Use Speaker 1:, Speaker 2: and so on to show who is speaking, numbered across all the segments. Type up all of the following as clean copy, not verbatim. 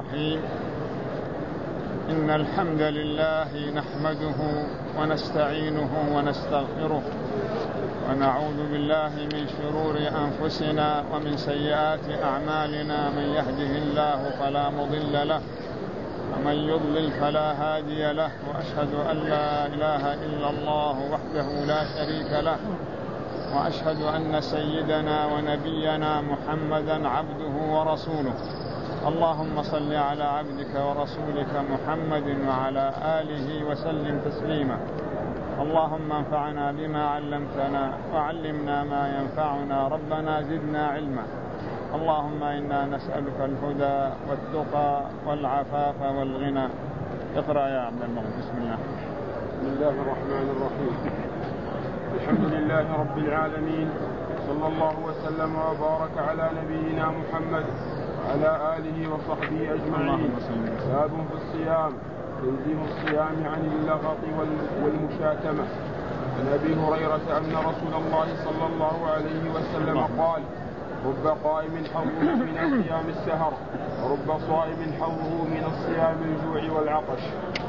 Speaker 1: الرحيم. إن الحمد لله نحمده ونستعينه ونستغفره ونعوذ بالله من شرور أنفسنا ومن سيئات أعمالنا. من يهده الله فلا مضل له ومن يضلل فلا هادي له، وأشهد أن لا إله إلا الله وحده لا شريك له، وأشهد أن سيدنا ونبينا محمدا عبده ورسوله. اللهم صل على عبدك ورسولك محمد وعلى آله وسلم تسليما. اللهم انفعنا بما علمتنا وعلمنا ما ينفعنا، ربنا زدنا علما. اللهم إنا نسألك الهدى والتقى والعفاف والغنى. اقرأ يا عبد المغفور. بسم الله.
Speaker 2: بسم الله الرحمن الرحيم. الحمد لله رب العالمين، صلى الله وسلم وبارك على نبينا محمد وعلى آله وصحبه أجمعين. باب في الصيام، تنزيه الصيام عن اللغط والمشاتمة. عن أبي هريرة أن رسول الله صلى الله عليه وسلم قال: رب قائم حظه من الصيام السهر، ورب صائم حظه من الصيام الجوع والعطش.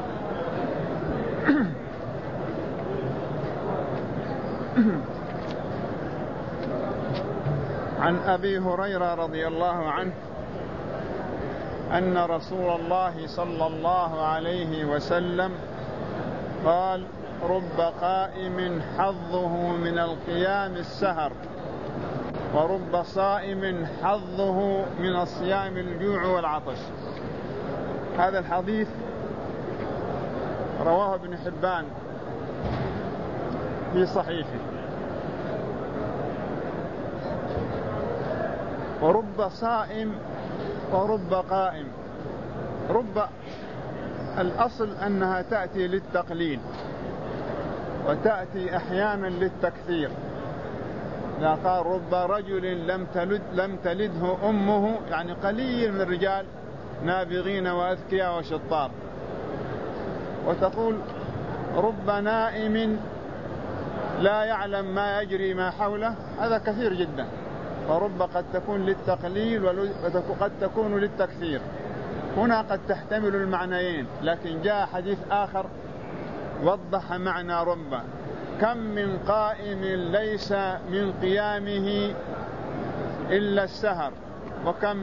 Speaker 1: عن أبي هريرة رضي الله عنه أن رسول الله صلى الله عليه وسلم قال: رب قائم حظه من القيام السهر، ورب صائم حظه من الصيام الجوع والعطش. هذا الحديث رواه ابن حبان في صحيحه. ورب صائم ورب قائم. رب الأصل أنها تأتي للتقليل، وتأتي أحيانا للتكثير. إذا قال رب رجل لم تلده أمه، يعني قليل من الرجال نابغين وأذكياء وشطار. وتقول رب نائم لا يعلم ما يجري ما حوله، هذا كثير جدا. فرب قد تكون للتقليل وقد تكون للتكثير. هنا قد تحتمل المعنيين، لكن جاء حديث آخر وضح معنى رب: كم من قائم ليس من قيامه إلا السهر، وكم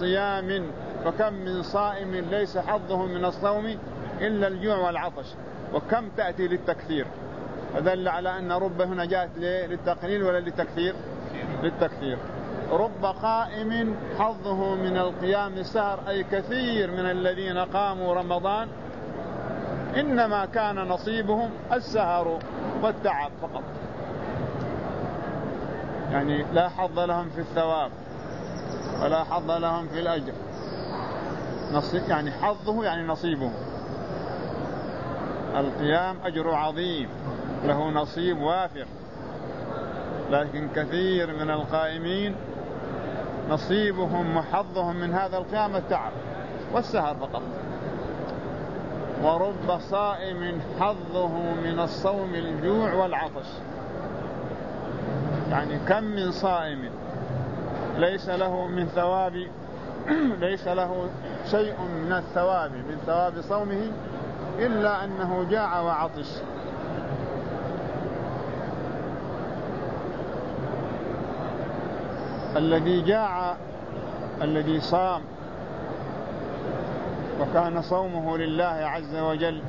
Speaker 1: من صائم ليس حظه من الصوم إلا الجوع والعطش. وكم تأتي للتكثير، فدل على أن رب هنا جاءت للتقليل ولا للتكثير؟ للتكثير. رب قائم حظه من القيام السهر، أي كثير من الذين قاموا رمضان إنما كان نصيبهم السهر والتعب فقط، يعني لا حظ لهم في الثواب ولا حظ لهم في الأجر. يعني حظه يعني نصيبه. القيام أجر عظيم، له نصيب وافر، لكن كثير من القائمين نصيبهم وحظهم من هذا القيام التعب والسهر فقط. ورب صائم حظه من الصوم الجوع والعطش. يعني كم من صائم ليس له من ثواب ليس له شيء من الثواب من ثواب صومه إلا أنه جاع وعطش. الذي جاع، الذي صام وكان صومه لله عز وجل،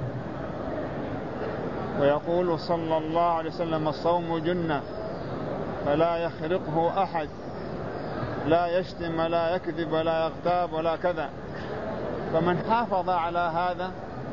Speaker 1: ويقول صلى الله عليه وسلم: الصوم جنة فلا يخرقه أحد، لا يشتم ولا يكذب ولا يغتاب ولا كذا. فمن حافظ على هذا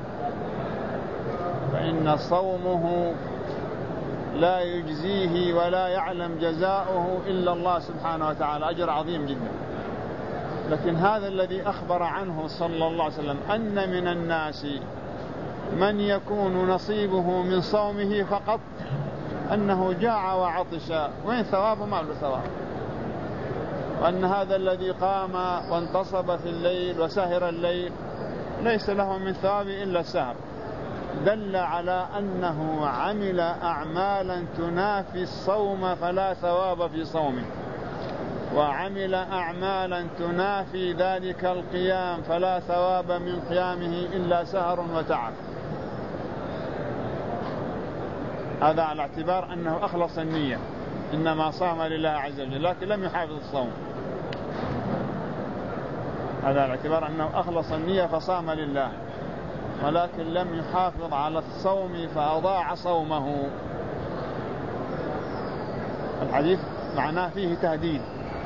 Speaker 1: فإن صومه لا يجزيه ولا يعلم جزاؤه إلا الله سبحانه وتعالى، أجر عظيم جدا. لكن هذا الذي أخبر عنه صلى الله عليه وسلم أن من الناس من يكون نصيبه من صومه فقط أنه جاع وعطش، وين ثوابه؟ ما له ثواب. وأن هذا الذي قام وانتصب في الليل وسهر الليل ليس له من ثواب إلا السهر، دل على أنه عمل أعمالا تنافي الصوم فلا ثواب في صومه. وعمل أعمالا تنافي ذلك القيام فلا ثواب من قيامه إلا سهر وتعب. هذا على اعتبار أنه أخلص النية، إنما صام لله عز وجل لكن لم يحافظ الصوم. هذا على اعتبار أنه أخلص النية فصام لله ولكن لم يحافظ على الصوم فأضاع صومه. الحديث معناه فيه تهديد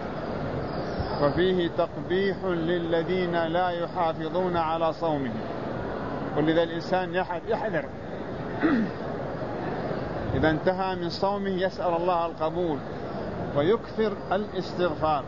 Speaker 1: وفيه تقبيح للذين لا يحافظون على صومهم، ولذا الإنسان يحذر إذا انتهى من صومه يسأل الله القبول ويكثر الاستغفار.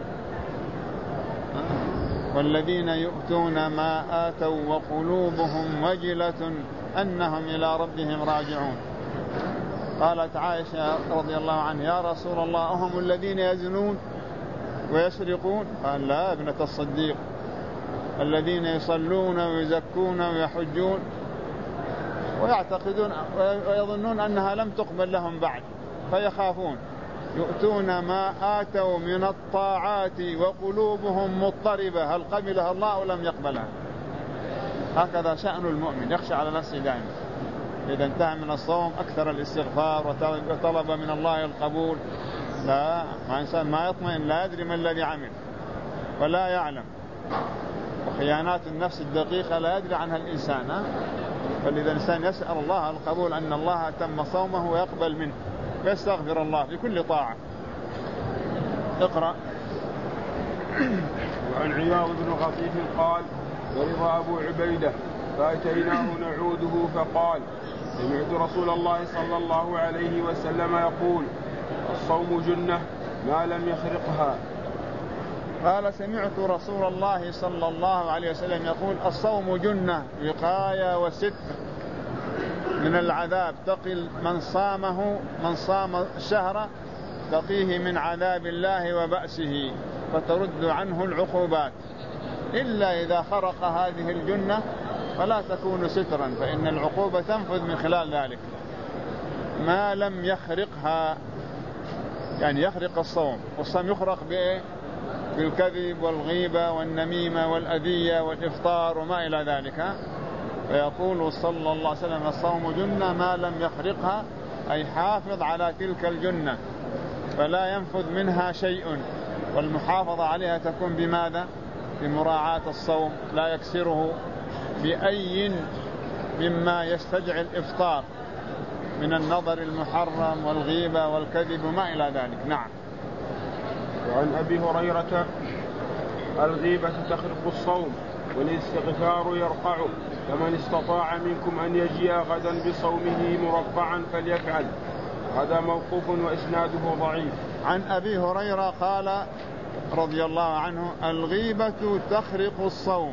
Speaker 1: والذين يؤتون ما آتوا وقلوبهم وجلة أنهم إلى ربهم راجعون. قالت عائشة رضي الله عنها: يا رسول الله هم الذين يزنون ويسرقون؟ قال: لا ابنة الصديق، الذين يصلون ويزكون ويحجون ويعتقدون ويظنون أنها لم تقبل لهم بعد فيخافون. يؤتون ما آتوا من الطاعات وقلوبهم مضطربة، هل قبلها الله أو لم يقبلها؟ هكذا شأن المؤمن، يخشى على نفسه دائما. إذا انتهى من الصوم أكثر الاستغفار وطلب من الله القبول. لا، ما إنسان ما يطمئن، لا يدري ما الذي عمل ولا يعلم، وخيانات النفس الدقيقة لا يدري عنها الإنسان. فلذا الإنسان يسأل الله القبول، أن الله تم صومه ويقبل منه ويستغفر الله في كل طاعة. اقرأ.
Speaker 2: وعن عياض بن غطيف قال: ورضى أبو عبيدة فأتيناه نعوده فقال: سمعت رسول الله صلى الله عليه وسلم يقول: الصوم جنة ما لم يخرقها.
Speaker 1: قال: سمعت رسول الله صلى الله عليه وسلم يقول: الصوم جنة، وقاية وستر من العذاب، تقي من صام الشهر تقيه من عذاب الله وبأسه فترد عنه العقوبات، إلا إذا خرق هذه الجنة فلا تكون سترا، فإن العقوبة تنفذ من خلال ذلك. ما لم يخرقها يعني يخرق الصوم، والصوم يخرق بإيه؟ بالكذب والغيبة والنميمة والأذية والإفطار وما إلى ذلك. فيقول صلى الله عليه وسلم: الصوم جنة ما لم يخرقها، أي حافظ على تلك الجنة فلا ينفذ منها شيء، والمحافظة عليها تكون بماذا؟ بمراعاة الصوم، لا يكسره بأي مما يستدعي الإفطار من النظر المحرم والغيبة والكذب وما إلى ذلك. نعم.
Speaker 2: وعن أبي هريرة: الغيبة تخرق الصوم والاستغفار يرقعه، فمن استطاع منكم أن يجيء غدا بصومه مرقعا فليفعل. هذا موقوف وإسناده ضعيف.
Speaker 1: عن أبي هريرة قال رضي الله عنه: الغيبة تخرق الصوم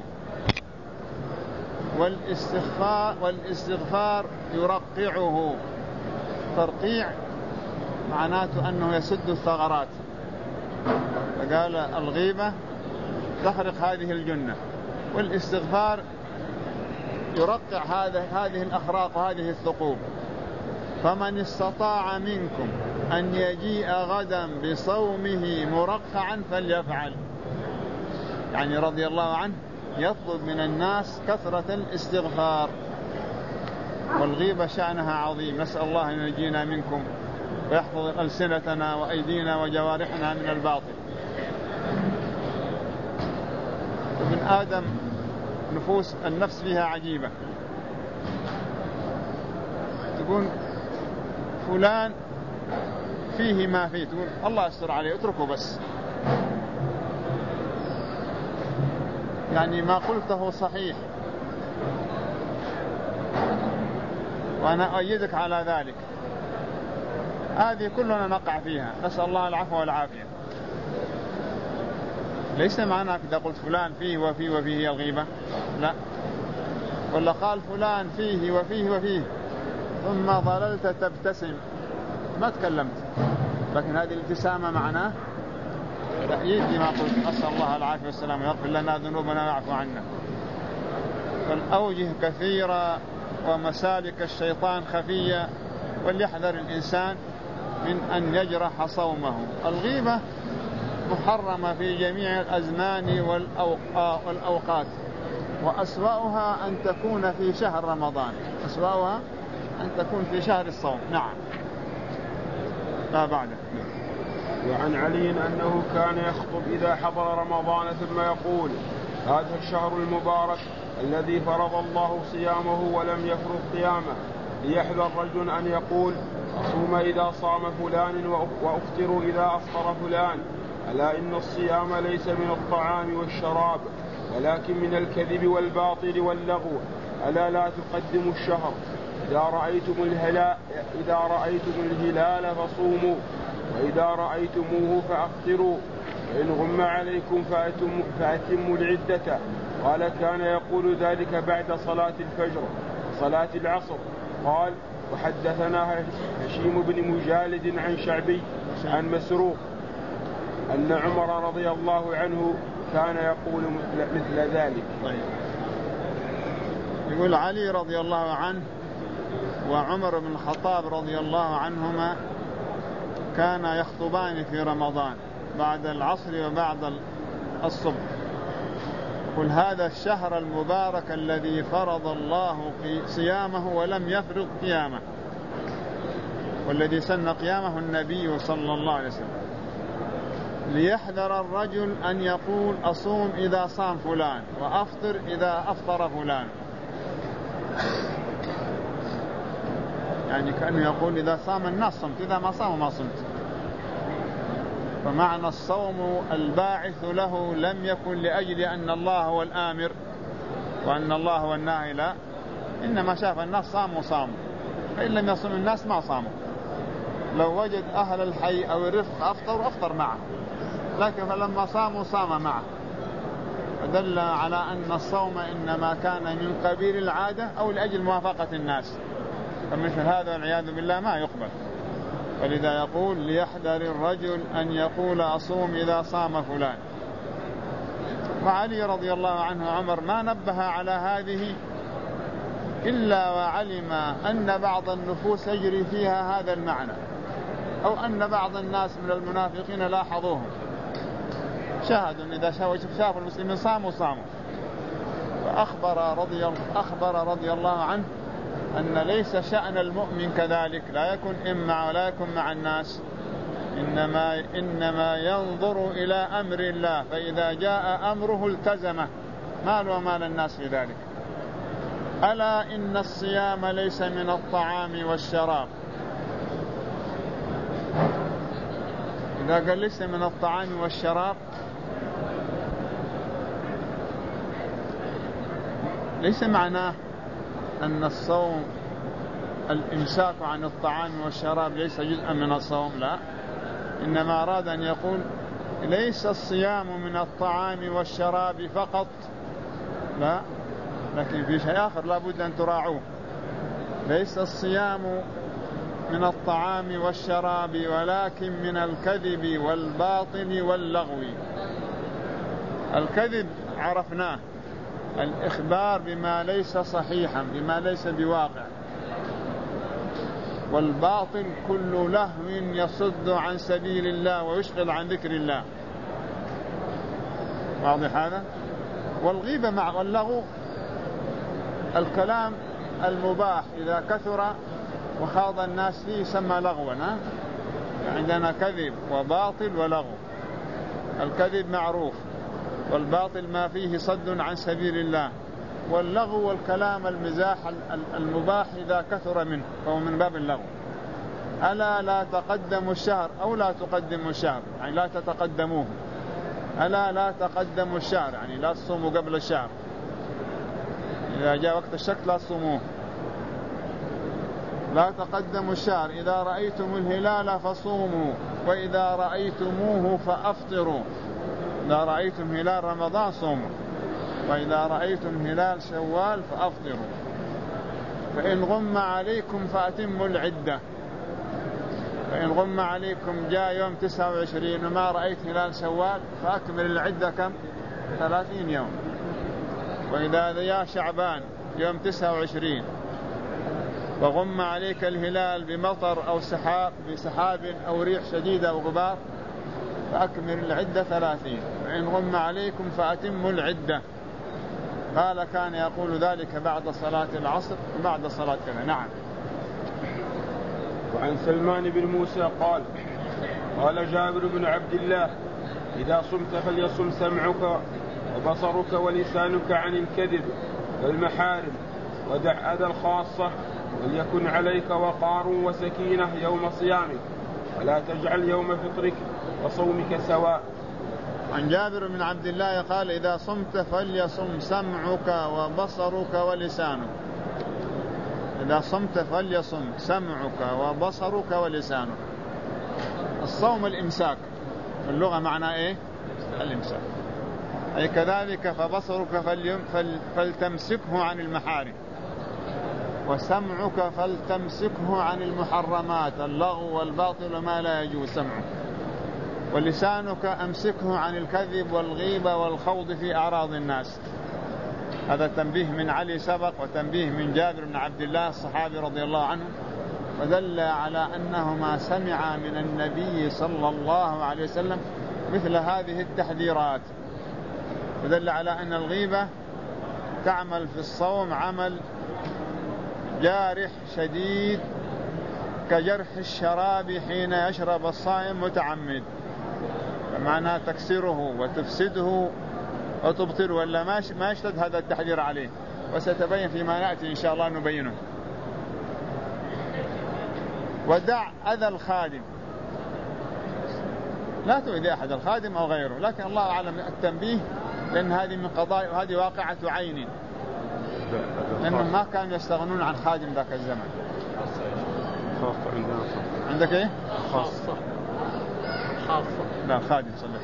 Speaker 1: والاستغفار يرقعه. ترقيع معناته أنه يسد الثغرات، فقال الغيبة تخرق هذه الجنة، والاستغفار يرقع هذه الأخراق وهذه الثقوب. فمن استطاع منكم أن يجيء غدا بصومه مرقعا فليفعل. يعني رضي الله عنه يطلب من الناس كثرة الاستغفار. والغيبة شأنها عظيم، نسأل الله أن ينجينا منكم ويحفظ ألسنتنا وأيدينا وجوارحنا من الباطل. ابن آدم نفوس النفس فيها عجيبة، تقول فلان فيه ما فيه، تقول الله يستر عليه اتركه بس، يعني ما قلته صحيح وأنا أؤيدك على ذلك. هذه كلنا نقع فيها، نسأل الله العفو والعافية. ليس معناك إذا قلت فلان فيه وفيه وفيه الغيبة، لا، ولا قال فلان فيه وفيه وفيه ثم ظللت تبتسم ما تكلمت، لكن هذه الابتسامة معناه تأييد لما قلت. نسأل الله العافية والسلام ويغفر لنا ذنوبنا ويعفو عنا. فالأوجه كثيرة ومسالك الشيطان خفية، وليحذر الإنسان من أن يجرح صومه. الغيبة محرمة في جميع الأزمان والأوقات، وأسوأها أن تكون في شهر رمضان، أسوأها أن تكون في شهر الصوم. نعم. لا بعده.
Speaker 2: وعن علي أنه كان يخطب إذا حضر رمضان ثم يقول: هذا الشهر المبارك الذي فرض الله صيامه ولم يفرض قيامه، ليحذر رجل أن يقول: أصوم إذا صام فلان وأفطر إذا أفطر فلان. ألا إن الصيام ليس من الطعام والشراب ولكن من الكذب والباطل واللغو. ألا لا تقدموا الشهر. إذا رأيتم الهلال فصوموا، وإذا رأيتموه فأفطروا، فإن غم عليكم فأتموا العدة. قال: كان يقول ذلك بعد صلاة الفجر صلاة العصر. قال: وحدثنا هشيم بن مجالد عن شعبي عن مسروق أن عمر رضي الله عنه كان يقول مثل ذلك.
Speaker 1: يقول علي رضي الله عنه وعمر بن الخطاب رضي الله عنهما كان يخطبان في رمضان بعد العصر وبعد الصبح. قل: هذا الشهر المبارك الذي فرض الله صيامه ولم يفرض قيامه، والذي سن قيامه النبي صلى الله عليه وسلم. ليحذر الرجل أن يقول: أصوم إذا صام فلان وأفطر إذا أفطر فلان. يعني كأنه يقول: إذا صام الناس صمت، إذا ما صام ما صمت. فمعنى الصوم الباعث له لم يكن لأجل أن الله هو الآمر وأن الله هو الناهي، لا، إنما شاف الناس صاموا صاموا، فإن لم يصم الناس ما صاموا. لو وجد أهل الحي أو الرفق أفطر معه، لكن فلما صاموا صام معه، فدل على أن الصوم إنما كان من قبيل العادة أو لأجل موافقة الناس، فمثل هذا والعياذ بالله ما يقبل. فلذا يقول: ليحذر الرجل أن يقول: أصوم إذا صام فلان. وعلي رضي الله عنه عمر ما نبه على هذه إلا وعلم أن بعض النفوس يجري فيها هذا المعنى، أو أن بعض الناس من المنافقين لاحظوهم، شاهدوا إذا شافوا المسلمين صاموا. فأخبر رضي الله عنه أن ليس شأن المؤمن كذلك، لا يكون إما ولا يكون مع الناس، إنما ينظر إلى أمر الله، فإذا جاء أمره التزمه، مال ومال الناس في ذلك. ألا إن الصيام ليس من الطعام والشراب. إذا قال ليس من الطعام والشراب ليس معناه أن الصوم الإمساك عن الطعام والشراب ليس جزءا من الصوم، لا، إنما أراد أن يقول: ليس الصيام من الطعام والشراب فقط، لا، لكن في شيء آخر لا بد أن تراعوه. ليس الصيام من الطعام والشراب ولكن من الكذب والباطل واللغو. الكذب عرفناه، الإخبار بما ليس صحيحا، بما ليس بواقع. والباطل كل لهو يصد عن سبيل الله ويشغل عن ذكر الله. واضح هذا؟ والغيبة مع اللغو الكلام المباح إذا كثر وخاض الناس فيه يسمى لغوا. عندنا كذب وباطل ولغو. الكذب معروف، والباطل ما فيه صد عن سبيل الله، واللغو والكلام المزاح المباح إذا كثر منه فهو من باب اللغو. ألا لا تقدموا الشهر، أو لا تقدموا الشهر يعني لا تتقدموه. ألا لا تقدموا الشهر يعني لا تصوموا قبل الشهر، إذا جاء وقت الشك لا تصوموه. لا تقدموا الشهر. إذا رأيتم الهلال فصوموا، وإذا رأيتموه فأفطروا. إذا رأيتم هلال رمضان صوموا، وإذا رأيتم هلال شوال فأفطروا. فإن غم عليكم فأتموا العدة. فإن غم عليكم جاء يوم 29 وما رأيت هلال شوال فأكمل العدة كم؟ 30 يوم. وإذا جاء شعبان يوم 29 وغم عليك الهلال بمطر أو بسحاب أو ريح شديدة أو غبار فأكمل العدة 30 وإن غم عليكم فأتموا العدة. قال كان يقول ذلك بعد صلاة العصر وبعد صلاة كذا. نعم.
Speaker 2: وعن سلمان بن موسى قال جابر بن عبد الله إذا صمت فليصم سمعك وبصرك ولسانك عن الكذب والمحارم ودع أذى الخاصة وليكن عليك وقار وسكينة يوم صيامك ولا تجعل يوم فطرك وصومك سواء.
Speaker 1: عن جابر بن عبد الله قال إذا صمت فليصم سمعك وبصرك ولسانك. إذا صمت فليصم سمعك وبصرك ولسانك. الصوم الإمساك اللغة معناه إيه؟ الإمساك. أي كذلك فبصرك فلتمسكه عن المحارم وسمعك فلتمسكه عن المحرمات اللغو والباطل ما لا يجوز سمعه. ولسانك أمسكه عن الكذب والغيبة والخوض في أعراض الناس. هذا تنبيه من علي سبق وتنبيه من جابر بن عبد الله الصحابي رضي الله عنه، ودل على أنهما سمع من النبي صلى الله عليه وسلم مثل هذه التحذيرات، ودل على أن الغيبة تعمل في الصوم عمل جارح شديد كجرح الشراب حين يشرب الصائم متعمد، فمعنى تكسره وتفسده وتبطله، ولا ما يشتد هذا التحذير عليه، وستبين فيما نأتي إن شاء الله نبينه. ودع أذى الخادم، لا تؤذي أحد الخادم أو غيره، لكن الله أعلم التنبيه لأن هذه من قضاء وهذه واقعة عين، لأنهم ما كانوا يستغنون عن خادم ذاك الزمن.
Speaker 2: خاصة عندنا
Speaker 1: عندك إيه؟
Speaker 2: خاصة
Speaker 1: لا خادم صلح.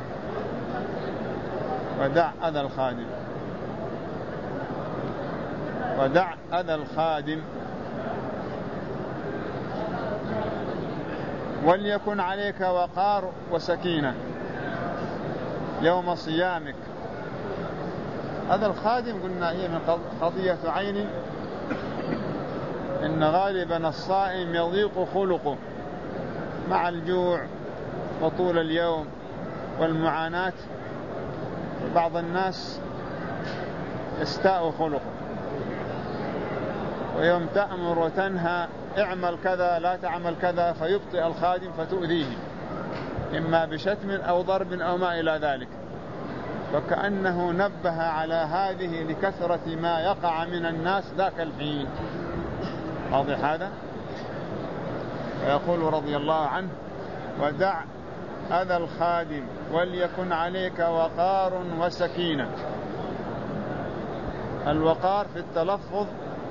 Speaker 1: ودع أذى الخادم، ودع أذى الخادم وليكن عليك وقار وسكينة يوم صيامك. هذا الخادم قلنا هي من قضية عين، إن غالبا الصائم يضيق خلقه مع الجوع وطول اليوم والمعاناة، بعض الناس يستاء خلقه، ويوم تأمر وتنهى اعمل كذا لا تعمل كذا فيبطئ الخادم فتؤذيه إما بشتم أو ضرب أو ما إلى ذلك، فكأنه نبه على هذه لكثرة ما يقع من الناس ذاك الحين. واضح هذا؟ ويقول رضي الله عنه ودع أذى الخادم وليكن عليك وقار وسكينة. الوقار في التلفظ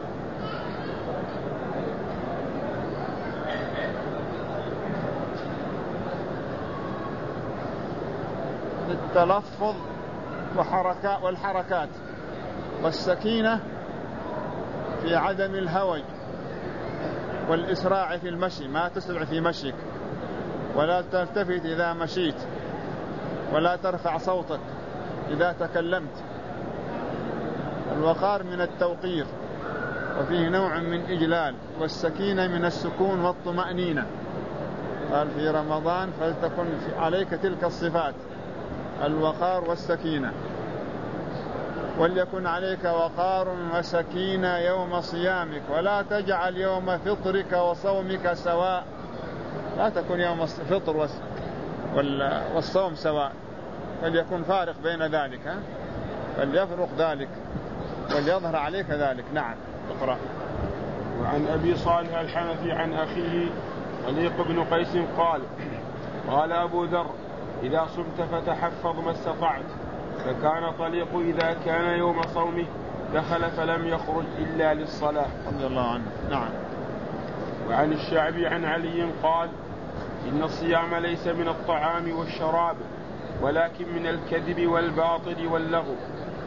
Speaker 1: والحركات، والسكينة في عدم الهوج والإسراع في المشي، ما تسرع في مشيك ولا تلتفت إذا مشيت ولا ترفع صوتك إذا تكلمت. الوقار من التوقير وفيه نوع من إجلال، والسكينة من السكون والطمأنينة. قال في رمضان فلتكن عليك تلك الصفات الوقار والسكينة. وليكن عليك وقار وسكينة يوم صيامك ولا تجعل يوم فطرك وصومك سواء. لا تكن يوم الفطر والصوم سواء، فليكن فارق بين ذلك، فليفرق ذلك وليظهر عليك ذلك. نعم اقرأ.
Speaker 2: وعن أبي صالح الحنفي عن أخيه طليق بن قيس قال أبو ذر إذا صمت فتحفظ ما استطعت، فكان طليق إذا كان يوم صومه دخل فلم يخرج إلا للصلاة
Speaker 1: رضي الله عنه. نعم.
Speaker 2: وعن الشعبي عن علي قال إن الصيام ليس من الطعام والشراب ولكن من الكذب والباطل واللغو.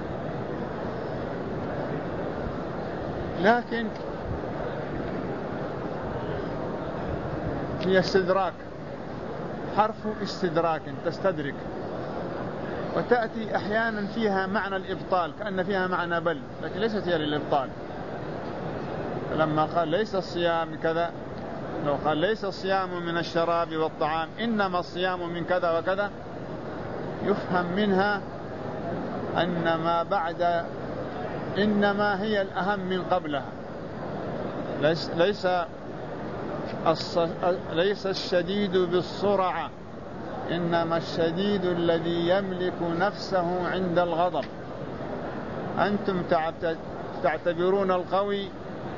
Speaker 1: لكن هي استدراك، حرف استدراك تستدرك، وتأتي أحيانا فيها معنى الإبطال كأن فيها معنى بل، لكن ليست هي للإبطال. فلما قال ليس الصيام كذا لو قال ليس الصيام من الشراب والطعام إنما الصيام من كذا وكذا، يفهم منها أن ما بعد إنما هي الأهم من قبلها. ليس الشديد بالسرعة، إنما الشديد الذي يملك نفسه عند الغضب. أنتم تعتبرون القوي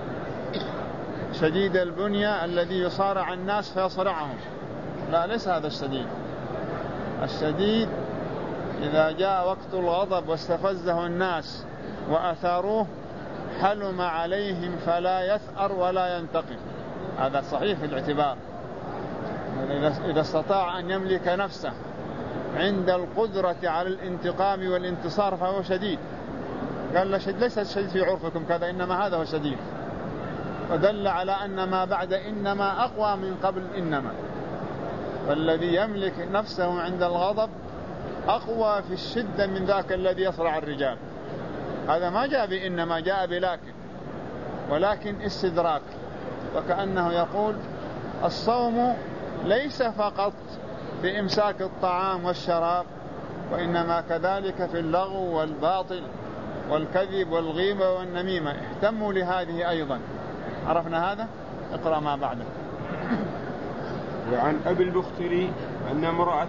Speaker 1: شديد البنية الذي يصارع الناس فيصرعهم، لا، ليس هذا الشديد. الشديد إذا جاء وقت الغضب واستفزه الناس وأثاروه حلم عليهم فلا يثأر ولا ينتقم. هذا صحيح في الاعتبار. إذا استطاع أن يملك نفسه عند القدرة على الانتقام والانتصار فهو شديد. قال ليس الشديد في عرفكم كذا، إنما هذا هو شديد، ودل على أن ما بعد إنما أقوى من قبل إنما. فالذي يملك نفسه عند الغضب أقوى في الشدة من ذاك الذي يصرع الرجال. هذا ما جاء بإنما، جاء بلكن، ولكن استدراك. وكأنه يقول الصوم ليس فقط بإمساك الطعام والشراب، وإنما كذلك في اللغو والباطل والكذب والغيبة والنميمة، اهتموا لهذه أيضا. عرفنا هذا؟ اقرأ ما بعده.
Speaker 2: وعن أبي البختري أن امرأة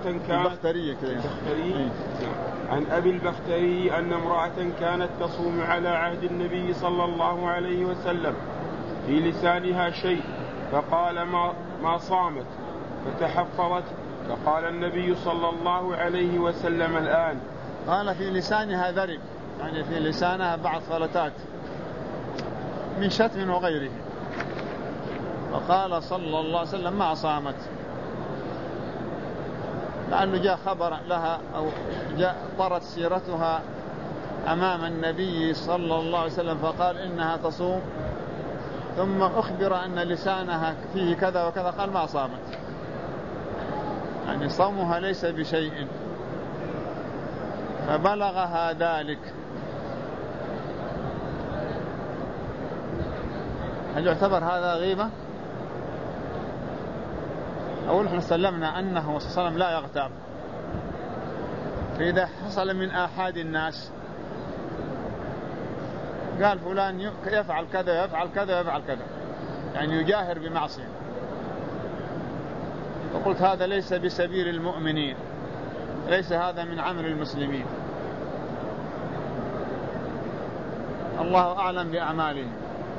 Speaker 2: عن أبي البختري أن امرأة كانت تصوم على عهد النبي صلى الله عليه وسلم، في لسانها شيء، فقال ما صامت، فتحفظت، فقال النبي صلى الله عليه وسلم الآن.
Speaker 1: قال في لسانها ذرب، يعني في لسانها بعض فلتات من شتم وغيره. وقال صلى الله عليه وسلم ما صامت، لأنه جاء خبر لها أو جاء طرت سيرتها أمام النبي صلى الله عليه وسلم فقال إنها تصوم، ثم أخبر أن لسانها فيه كذا وكذا قال ما صامت، يعني صومها ليس بشيء. فبلغها ذلك. هل يعتبر هذا غيبة؟ أول احنا سلمنا أنه صلى الله عليه وسلم لا يغتاب، فإذا حصل من آحاد الناس قال فلان يفعل كذا يفعل كذا يفعل كذا، يعني يجاهر بمعصية، وقلت هذا ليس بسبيل المؤمنين، ليس هذا من عمل المسلمين، الله أعلم بأعمالهم.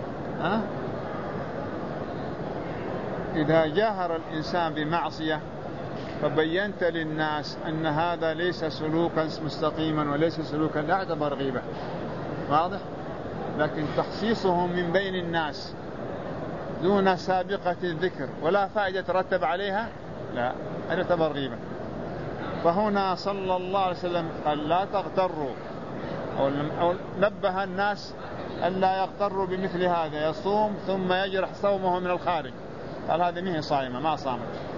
Speaker 1: إذا جاهر الإنسان بمعصية فبينت للناس أن هذا ليس سلوكا مستقيما وليس سلوكا لا يعتبر غيبة، واضح؟ لكن تخصيصه من بين الناس دون سابقة الذكر ولا فائدة ترتب عليها، لا، هذا يعتبر غيبة. فهنا صلى الله عليه وسلم قال لا تغتروا، أو نبه الناس أن لا يغتروا بمثل هذا، يصوم ثم يجرح صومه من الخارج، قال هذه مهي صائمة ما صامت.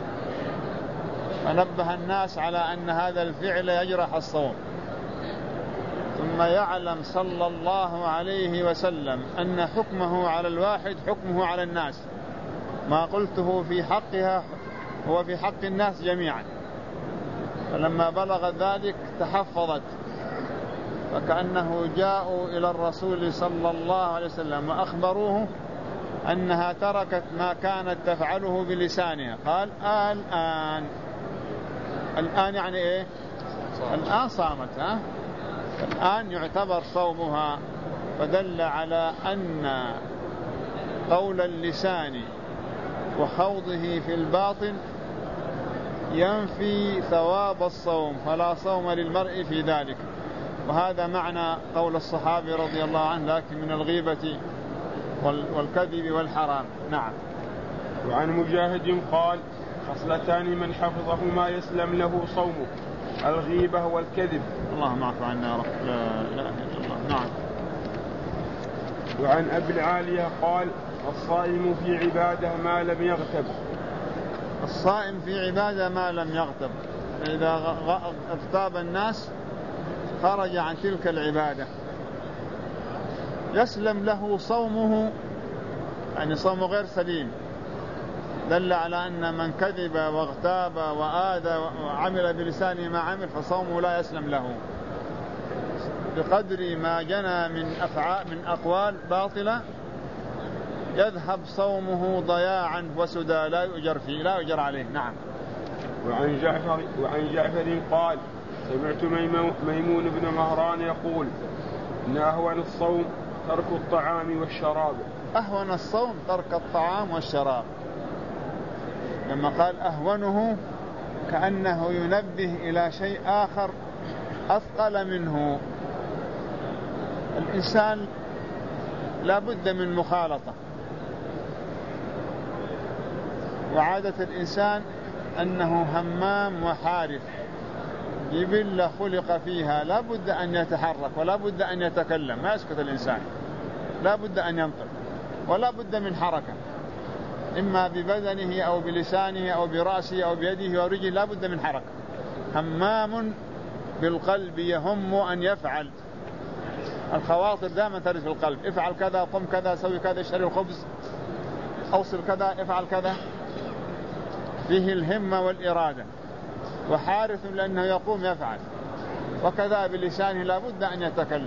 Speaker 1: فنبه الناس على أن هذا الفعل يجرح الصوم. ثم يعلم صلى الله عليه وسلم أن حكمه على الواحد حكمه على الناس، ما قلته في حقها هو في حق الناس جميعا. فلما بلغت ذلك تحفظت، فكأنه جاءوا إلى الرسول صلى الله عليه وسلم وأخبروه أنها تركت ما كانت تفعله بلسانها. قال الآن يعني إيه؟ الآن صامت، الآن يعتبر صومها. فدل على أن قول اللسان وخوضه في الباطن ينفي ثواب الصوم، فلا صوم للمرء في ذلك. وهذا معنى قول الصحابي رضي الله عنه لكن من الغيبة والكذب والحرام. نعم.
Speaker 2: وعن مجاهد قال خصلتان من حفظهما يسلم له صومه، الغيبة والكذب.
Speaker 1: اللهم اعف عنا يا رب، لا إله إلا الله. نعم.
Speaker 2: وعن أبي العالية قال الصائم في عبادة ما لم يغتب.
Speaker 1: الصائم في عبادة ما لم يغتب، فإذا اغتاب الناس خرج عن تلك العبادة. يسلم له صومه، يعني صومه غير سليم، دل على أن من كذب واغتاب وآذى وعمل بلسانه ما عمل فصومه لا يسلم له، بقدر ما جنى من أقوال باطلة يذهب صومه ضياعا وسدى لا يؤجر فيه، لا يؤجر عليه. نعم.
Speaker 2: وعن جعفر قال: سمعت ميمون بن مهران يقول: إن أهون الصوم ترك الطعام والشراب.
Speaker 1: أهون الصوم ترك الطعام والشراب، لما قال أهونه كأنه ينبه إلى شيء آخر أثقل منه. الإنسان لا بد من مخالطة، وعادة الإنسان أنه همام وحارث، جبلة خلق فيها لا بد أن يتحرك ولا بد أن يتكلم، ما يسكت الإنسان، لا بد أن ينطق ولا بد من حركة، إما ببدنه أو بلسانه أو برأسه أو بيده أو رجله، لا بد من حركة. همام بالقلب يهم أن يفعل، الخواطر دائما ترد في القلب، افعل كذا، قم كذا، سوي كذا، اشتري الخبز، أوصل كذا، افعل كذا، فيه الهمة والإرادة. وحارث لأنه يقوم يفعل، وكذا بلسانه لا بد أن يتكلم.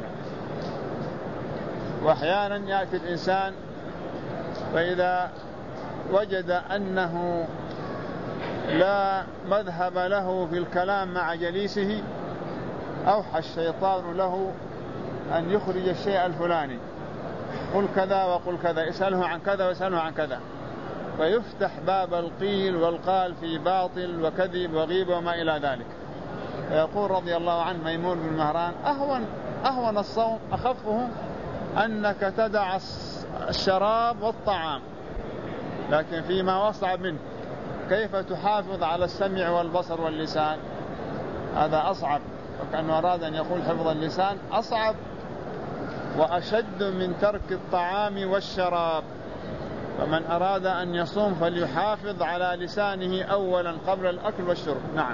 Speaker 1: وأحيانا يأتي الإنسان فإذا وجد أنه لا مذهب له في الكلام مع جليسه أوحى الشيطان له أن يخرج الشيء الفلاني، قل كذا وقل كذا، اسأله عن كذا واسأله عن كذا، فيفتح باب القيل والقال في باطل وكذب وغيبة وما إلى ذلك. فيقول رضي الله عنه ميمون بن مهران: أهون الصوم أخفه أنك تدع الشراب والطعام، لكن فيما أصعب منه كيف تحافظ على السمع والبصر واللسان، هذا أصعب. وكأنه أراد أن يقول حفظ اللسان أصعب وأشد من ترك الطعام والشراب. فمن أراد أن يصوم فليحافظ على لسانه أولا قبل الأكل والشرب. نعم.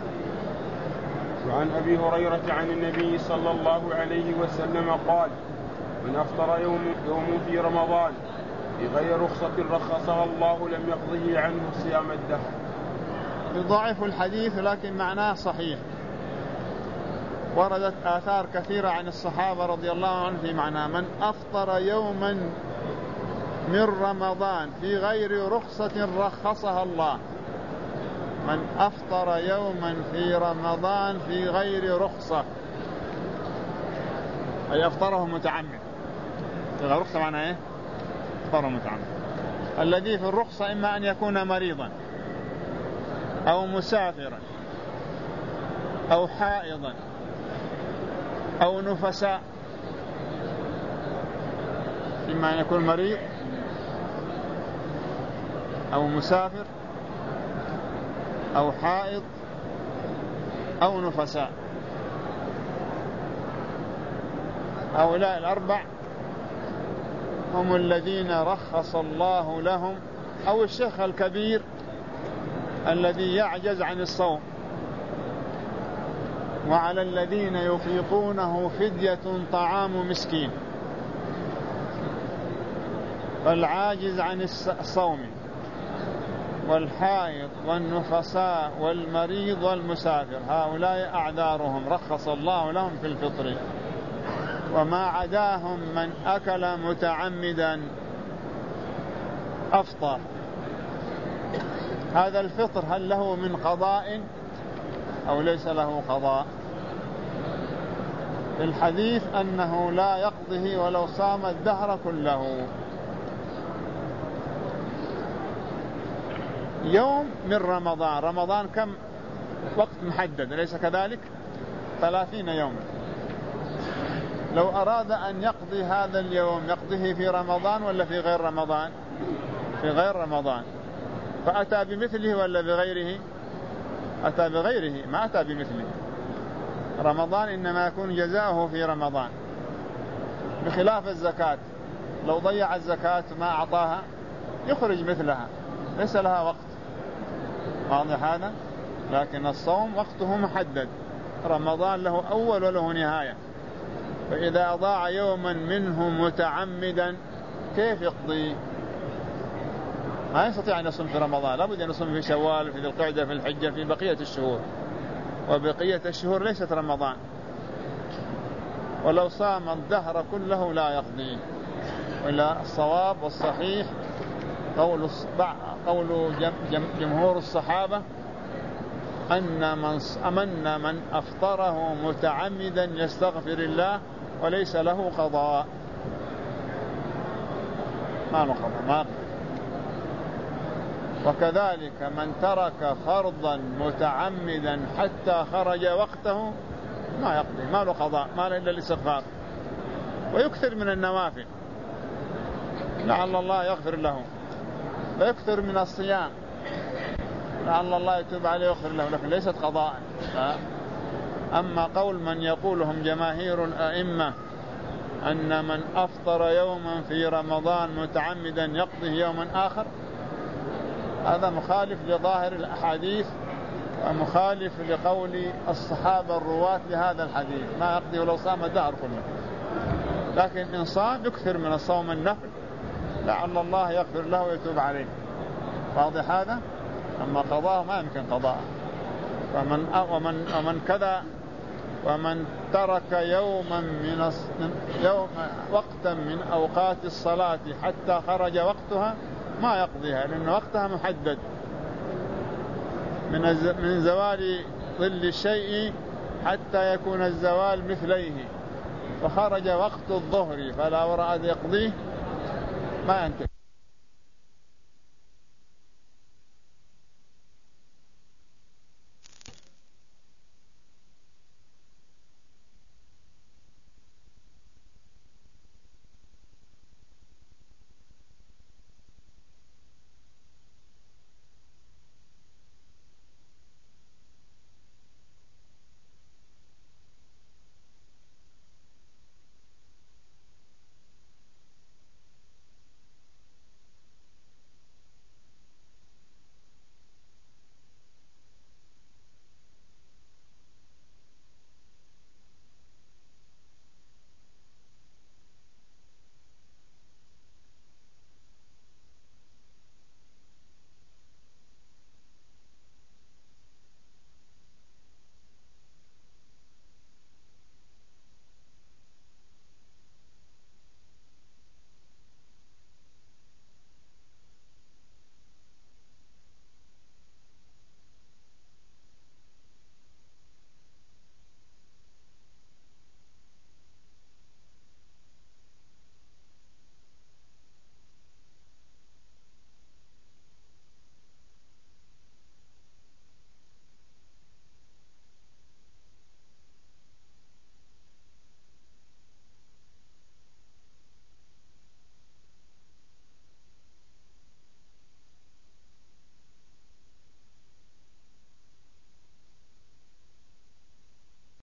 Speaker 2: وعن أبي هريرة عن النبي صلى الله عليه وسلم قال: من أفطر يوم في رمضان بغير رخصة رخصها الله لم يقضه عنه صيام الدهر.
Speaker 1: يضاعف الحديث لكن معناه صحيح، وردت آثار كثيرة عن الصحابة رضي الله عنهم في معناه: من أفطر يوما من رمضان في غير رخصة رخصها الله. من أفطر يوما في رمضان في غير رخصة، أي أفطره متعمد. في غير رخصة معناه إيه؟ أفطره متعمد. الذي في الرخصة إما أن يكون مريضا أو مسافرا أو حائضا أو نفساء، إما أن يكون مريض أو مسافر أو حائض أو نفساء. هؤلاء الأربع هم الذين رخص الله لهم، أو الشيخ الكبير الذي يعجز عن الصوم. وعلى الذين يطيقونه فدية طعام مسكين. فالعاجز عن الصوم والحائض والنفساء والمريض والمسافر هؤلاء أعذارهم رخص الله لهم في الفطر. وما عداهم من أكل متعمدا أفطر. هذا الفطر هل له من قضاء أو ليس له قضاء؟ في الحديث أنه لا يقضه ولو صام الدهر كله. يوم من رمضان، رمضان كم وقت محدد أليس كذلك؟ 30 يوما. لو أراد أن يقضي هذا اليوم يقضيه في رمضان ولا في غير رمضان؟ في غير رمضان. فأتى بمثله ولا بغيره؟ أتى بغيره، ما أتى بمثله. رمضان إنما يكون جزاؤه في رمضان، بخلاف الزكاة. لو ضيع الزكاة ما أعطاها يخرج مثلها، ليس لها وقت. واضح هذا؟ لكن الصوم وقته محدد، رمضان له أول وله نهاية. فإذا أضاع يوما منه متعمدا كيف يقضي؟ ما يستطيع أن يصوم في رمضان، لابد أن يصوم في شوال، في ذي القعدة، في الحجة، في بقية الشهور، وبقية الشهور ليست رمضان. ولو صام الدهر كله لا يقضي. ولا الصواب والصحيح قول جمهور الصحابة أن من أفطره متعمدا يستغفر الله وليس له قضاء، ما له قضاء ما. وكذلك من ترك فرضا متعمدا حتى خرج وقته ما يقضي، ما له قضاء، ما له إلا الاستغفار. ويكثر من النوافل لعل الله يغفر له، ويكثر من الصيام لعل الله يتوب عليه ويغفر له، لكن ليست قضاء. أما قول من يقولهم جماهير الأئمة أن من أفطر يوما في رمضان متعمدا يقضيه يوما آخر، هذا مخالف لظاهر الأحاديث ومخالف لقول الصحابة الرواة لهذا الحديث، ما يقضي ولو صام الدهر كله. لكن إن صام يكثر من الصوم النفل لعل الله يغفر له ويتوب عليه. واضح هذا؟ أما قضاء ما يمكن قضاء. ومن ترك وقتا من أوقات الصلاة حتى خرج وقتها ما يقضيها، لأن وقتها محدد من زوال ظل الشيء حتى يكون الزوال مثليه، فخرج وقت الظهر فلا ورأى يقضيه ما ينتهي.